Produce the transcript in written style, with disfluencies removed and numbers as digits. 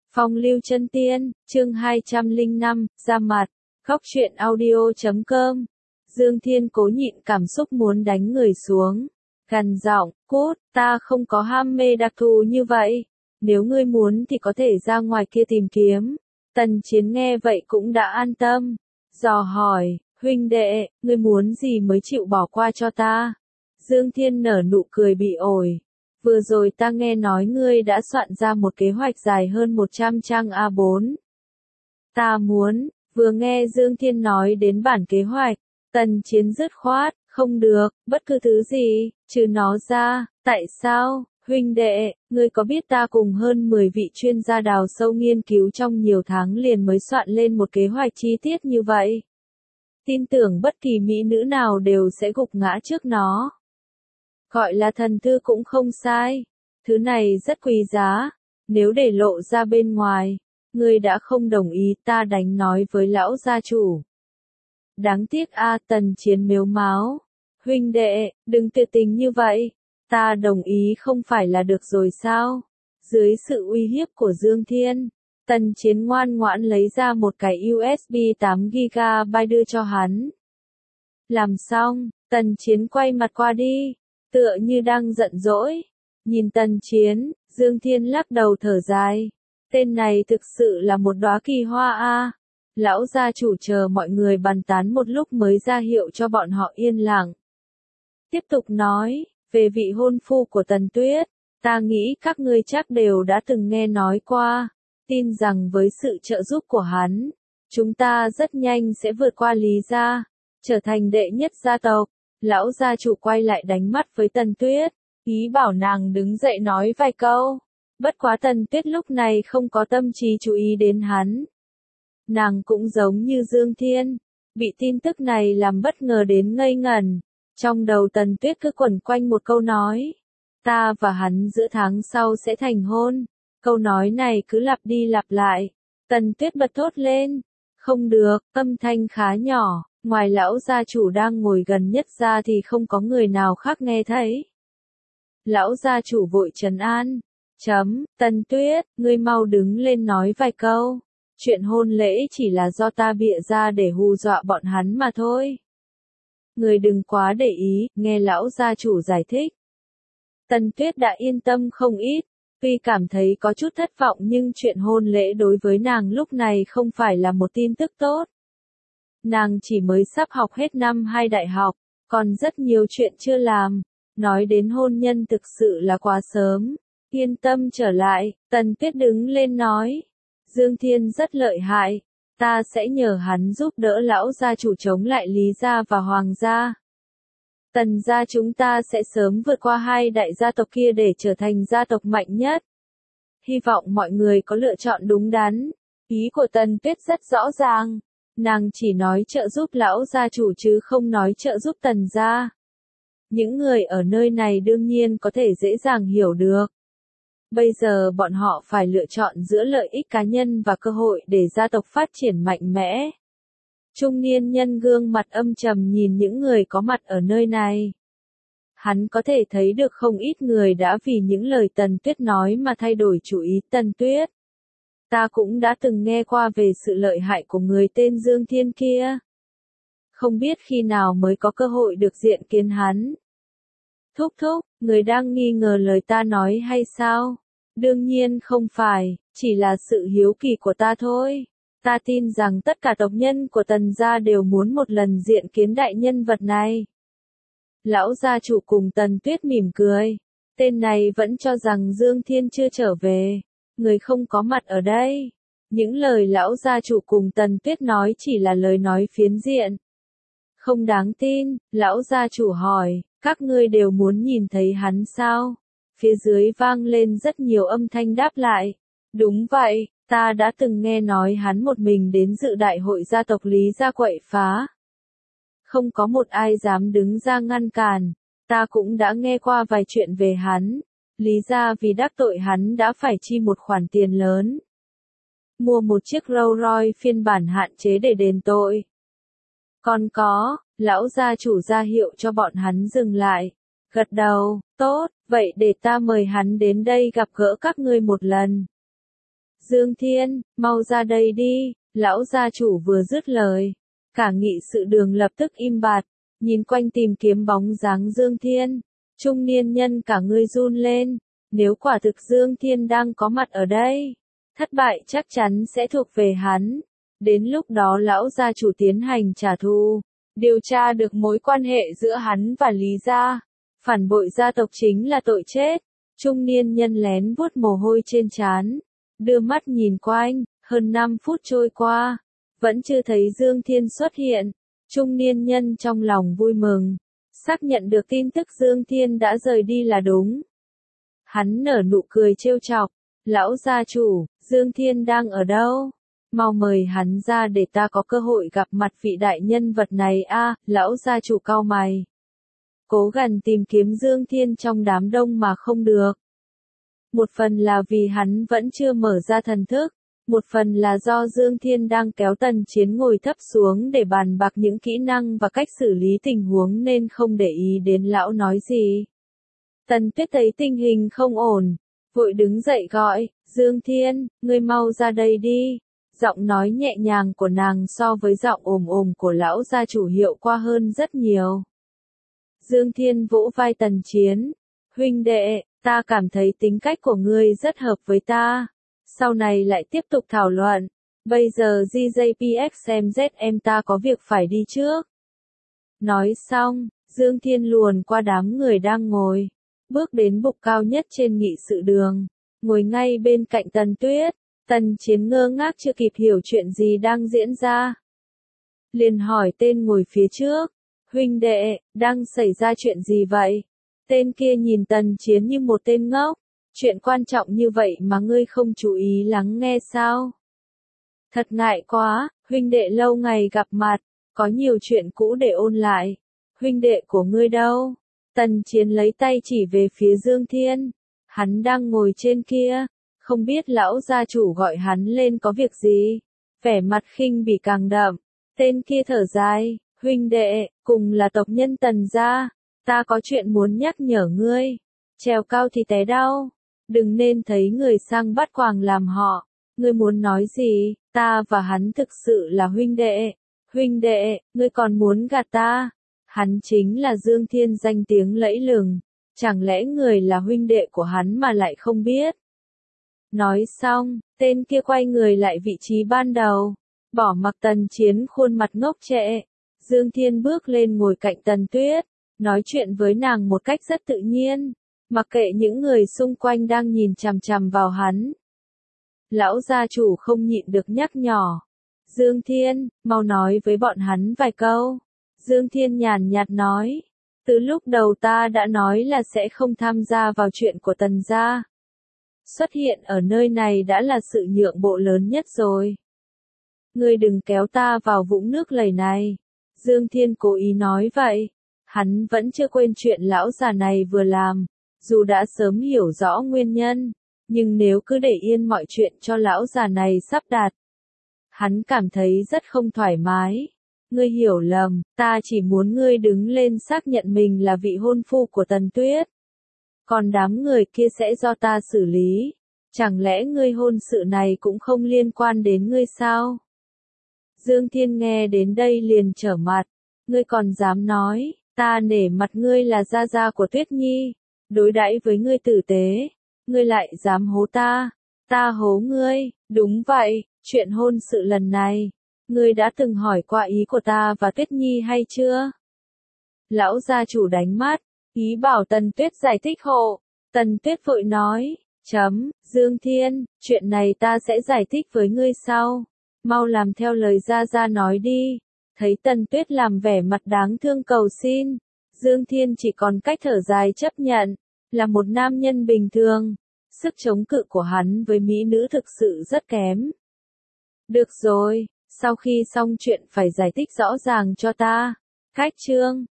Phong lưu chân tiên, chương 205, ra mặt, góc truyện audio.com. Dương Thiên cố nhịn cảm xúc muốn đánh người xuống. Gằn giọng, cút, ta không có ham mê đặc thù như vậy. Nếu ngươi muốn thì có thể ra ngoài kia tìm kiếm. Tần Chiến nghe vậy cũng đã an tâm. Dò hỏi, huynh đệ, ngươi muốn gì mới chịu bỏ qua cho ta? Dương Thiên nở nụ cười bị ổi. Vừa rồi ta nghe nói ngươi đã soạn ra một kế hoạch dài hơn 100 trang A4. Ta muốn, vừa nghe Dương Thiên nói đến bản kế hoạch, Tần Chiến dứt khoát, không được, bất cứ thứ gì, trừ nó ra, tại sao, huynh đệ, ngươi có biết ta cùng hơn 10 vị chuyên gia đào sâu nghiên cứu trong nhiều tháng liền mới soạn lên một kế hoạch chi tiết như vậy. Tin tưởng bất kỳ mỹ nữ nào đều sẽ gục ngã trước nó. Gọi là thần thư cũng không sai. Thứ này rất quý giá. Nếu để lộ ra bên ngoài, ngươi đã không đồng ý ta đánh nói với lão gia chủ. Đáng tiếc Tần Chiến mếu máo. Huynh đệ, đừng tuyệt tình như vậy. Ta đồng ý không phải là được rồi sao? Dưới sự uy hiếp của Dương Thiên, Tần Chiến ngoan ngoãn lấy ra một cái USB 8GB đưa cho hắn. Làm xong, Tần Chiến quay mặt qua đi. Tựa như đang giận dỗi. Nhìn Tần Chiến, Dương Thiên lắc đầu thở dài. Tên này thực sự là một đóa kỳ hoa a. Lão gia chủ chờ mọi người bàn tán một lúc mới ra hiệu cho bọn họ yên lặng. Tiếp tục nói, về vị hôn phu của Tần Tuyết, ta nghĩ các ngươi chắc đều đã từng nghe nói qua. Tin rằng với sự trợ giúp của hắn, chúng ta rất nhanh sẽ vượt qua Lý gia, trở thành đệ nhất gia tộc. Lão gia chủ quay lại đánh mắt với Tần Tuyết, ý bảo nàng đứng dậy nói vài câu. Bất quá Tần Tuyết lúc này không có tâm trí chú ý đến hắn. Nàng cũng giống như Dương Thiên, bị tin tức này làm bất ngờ đến ngây ngẩn. Trong đầu Tần Tuyết cứ quẩn quanh một câu nói. Ta và hắn giữa tháng sau sẽ thành hôn. Câu nói này cứ lặp đi lặp lại. Tần Tuyết bật thốt lên. Không được, âm thanh khá nhỏ. Ngoài lão gia chủ đang ngồi gần nhất ra thì không có người nào khác nghe thấy. Lão gia chủ vội trấn an. Tần Tuyết, ngươi mau đứng lên nói vài câu. Chuyện hôn lễ chỉ là do ta bịa ra để hù dọa bọn hắn mà thôi. Ngươi đừng quá để ý, nghe lão gia chủ giải thích. Tần Tuyết đã yên tâm không ít. Tuy cảm thấy có chút thất vọng nhưng chuyện hôn lễ đối với nàng lúc này không phải là một tin tức tốt. Nàng chỉ mới sắp học hết năm 2 đại học, còn rất nhiều chuyện chưa làm. Nói đến hôn nhân thực sự là quá sớm. Yên tâm trở lại, Tần Tuyết đứng lên nói. Dương Thiên rất lợi hại. Ta sẽ nhờ hắn giúp đỡ lão gia chủ chống lại Lý gia và Hoàng gia. Tần gia chúng ta sẽ sớm vượt qua 2 đại gia tộc kia để trở thành gia tộc mạnh nhất. Hy vọng mọi người có lựa chọn đúng đắn. Ý của Tần Tuyết rất rõ ràng. Nàng chỉ nói trợ giúp lão gia chủ chứ không nói trợ giúp Tần gia. Những người ở nơi này đương nhiên có thể dễ dàng hiểu được. Bây giờ bọn họ phải lựa chọn giữa lợi ích cá nhân và cơ hội để gia tộc phát triển mạnh mẽ. Trung niên nhân gương mặt âm trầm nhìn những người có mặt ở nơi này. Hắn có thể thấy được không ít người đã vì những lời Tần Tuyết nói mà thay đổi chủ ý. Tần Tuyết, ta cũng đã từng nghe qua về sự lợi hại của người tên Dương Thiên kia. Không biết khi nào mới có cơ hội được diện kiến hắn. Thúc, người đang nghi ngờ lời ta nói hay sao? Đương nhiên không phải, chỉ là sự hiếu kỳ của ta thôi. Ta tin rằng tất cả tộc nhân của Tần gia đều muốn một lần diện kiến đại nhân vật này. Lão gia chủ cùng Tần Tuyết mỉm cười. Tên này vẫn cho rằng Dương Thiên chưa trở về. Người không có mặt ở đây. Những lời lão gia chủ cùng Tần Tuyết nói chỉ là lời nói phiến diện. Không đáng tin, lão gia chủ hỏi, các ngươi đều muốn nhìn thấy hắn sao? Phía dưới vang lên rất nhiều âm thanh đáp lại. Đúng vậy, ta đã từng nghe nói hắn một mình đến dự đại hội gia tộc Lý gia quậy phá. Không có một ai dám đứng ra ngăn cản. Ta cũng đã nghe qua vài chuyện về hắn. Lý gia vì đắc tội hắn đã phải chi một khoản tiền lớn. Mua một chiếc Rolls Royce phiên bản hạn chế để đền tội. Còn có, lão gia chủ ra hiệu cho bọn hắn dừng lại. Gật đầu, tốt, vậy để ta mời hắn đến đây gặp gỡ các ngươi một lần. Dương Thiên, mau ra đây đi, lão gia chủ vừa dứt lời. Cả nghị sự đường lập tức im bặt, nhìn quanh tìm kiếm bóng dáng Dương Thiên. Trung niên nhân cả người run lên, nếu quả thực Dương Thiên đang có mặt ở đây, thất bại chắc chắn sẽ thuộc về hắn. Đến lúc đó lão gia chủ tiến hành trả thù, điều tra được mối quan hệ giữa hắn và Lý gia. Phản bội gia tộc chính là tội chết. Trung niên nhân lén vuốt mồ hôi trên trán, đưa mắt nhìn quanh, hơn 5 phút trôi qua, vẫn chưa thấy Dương Thiên xuất hiện. Trung niên nhân trong lòng vui mừng, xác nhận được tin tức Dương Thiên đã rời đi là đúng. Hắn nở nụ cười trêu chọc, lão gia chủ, Dương Thiên đang ở đâu? Mau mời hắn ra để ta có cơ hội gặp mặt vị đại nhân vật này a. Lão gia chủ cau mày. Cố gắng tìm kiếm Dương Thiên trong đám đông mà không được. Một phần là vì hắn vẫn chưa mở ra thần thức, một phần là do Dương Thiên đang kéo Tần Chiến ngồi thấp xuống để bàn bạc những kỹ năng và cách xử lý tình huống nên không để ý đến lão nói gì. Tần Tuyết thấy tình hình không ổn, vội đứng dậy gọi, Dương Thiên, ngươi mau ra đây đi. Giọng nói nhẹ nhàng của nàng so với giọng ồm ồm của lão gia chủ hiệu quả hơn rất nhiều. Dương Thiên vỗ vai Tần Chiến, huynh đệ, ta cảm thấy tính cách của ngươi rất hợp với ta. Sau này lại tiếp tục thảo luận. Bây giờ GJPXMZ ta có việc phải đi trước. Nói xong, Dương Thiên luồn qua đám người đang ngồi, bước đến bục cao nhất trên nghị sự đường, ngồi ngay bên cạnh Tần Tuyết. Tần Chiến ngơ ngác chưa kịp hiểu chuyện gì đang diễn ra. Liền hỏi tên ngồi phía trước, huynh đệ, đang xảy ra chuyện gì vậy? Tên kia nhìn Tần Chiến như một tên ngốc, chuyện quan trọng như vậy mà ngươi không chú ý lắng nghe sao? Thật ngại quá, huynh đệ lâu ngày gặp mặt, có nhiều chuyện cũ để ôn lại. Huynh đệ của ngươi đâu? Tần Chiến lấy tay chỉ về phía Dương Thiên, hắn đang ngồi trên kia, không biết lão gia chủ gọi hắn lên có việc gì. Vẻ mặt khinh bỉ càng đậm, tên kia thở dài, huynh đệ, cùng là tộc nhân Tần gia, ta có chuyện muốn nhắc nhở ngươi, trèo cao thì té đau, đừng nên thấy người sang bắt quàng làm họ. Ngươi muốn nói gì? Ta và hắn thực sự là huynh đệ, ngươi còn muốn gạt ta? Hắn chính là Dương Thiên danh tiếng lẫy lừng, chẳng lẽ người là huynh đệ của hắn mà lại không biết? Nói xong, tên kia quay người lại vị trí ban đầu, bỏ mặc Tần Chiến khuôn mặt ngốc trệ. Dương Thiên bước lên ngồi cạnh Tần Tuyết, nói chuyện với nàng một cách rất tự nhiên, mặc kệ những người xung quanh đang nhìn chằm chằm vào hắn. Lão gia chủ không nhịn được nhắc nhỏ, Dương Thiên, mau nói với bọn hắn vài câu. Dương Thiên nhàn nhạt nói, từ lúc đầu ta đã nói là sẽ không tham gia vào chuyện của Tần gia. Xuất hiện ở nơi này đã là sự nhượng bộ lớn nhất rồi. Ngươi đừng kéo ta vào vũng nước lầy này. Dương Thiên cố ý nói vậy. Hắn vẫn chưa quên chuyện lão già này vừa làm, dù đã sớm hiểu rõ nguyên nhân, nhưng nếu cứ để yên mọi chuyện cho lão già này sắp đặt, hắn cảm thấy rất không thoải mái. Ngươi hiểu lầm, ta chỉ muốn ngươi đứng lên xác nhận mình là vị hôn phu của Tần Tuyết. Còn đám người kia sẽ do ta xử lý. Chẳng lẽ ngươi hôn sự này cũng không liên quan đến ngươi sao? Dương Thiên nghe đến đây liền trở mặt. Ngươi còn dám nói, ta nể mặt ngươi là gia gia của Tuyết Nhi, đối đãi với ngươi tử tế. Ngươi lại dám hố ta, ta hố ngươi, đúng vậy, chuyện hôn sự lần này, ngươi đã từng hỏi qua ý của ta và Tuyết Nhi hay chưa? Lão gia chủ đánh mắt, ý bảo Tần Tuyết giải thích hộ. Tần Tuyết vội nói, Dương Thiên, chuyện này ta sẽ giải thích với ngươi sau. Mau làm theo lời gia gia nói đi. Thấy Tần Tuyết làm vẻ mặt đáng thương cầu xin, Dương Thiên chỉ còn cách thở dài chấp nhận, là một nam nhân bình thường. Sức chống cự của hắn với mỹ nữ thực sự rất kém. Được rồi, sau khi xong chuyện phải giải thích rõ ràng cho ta. Cách chương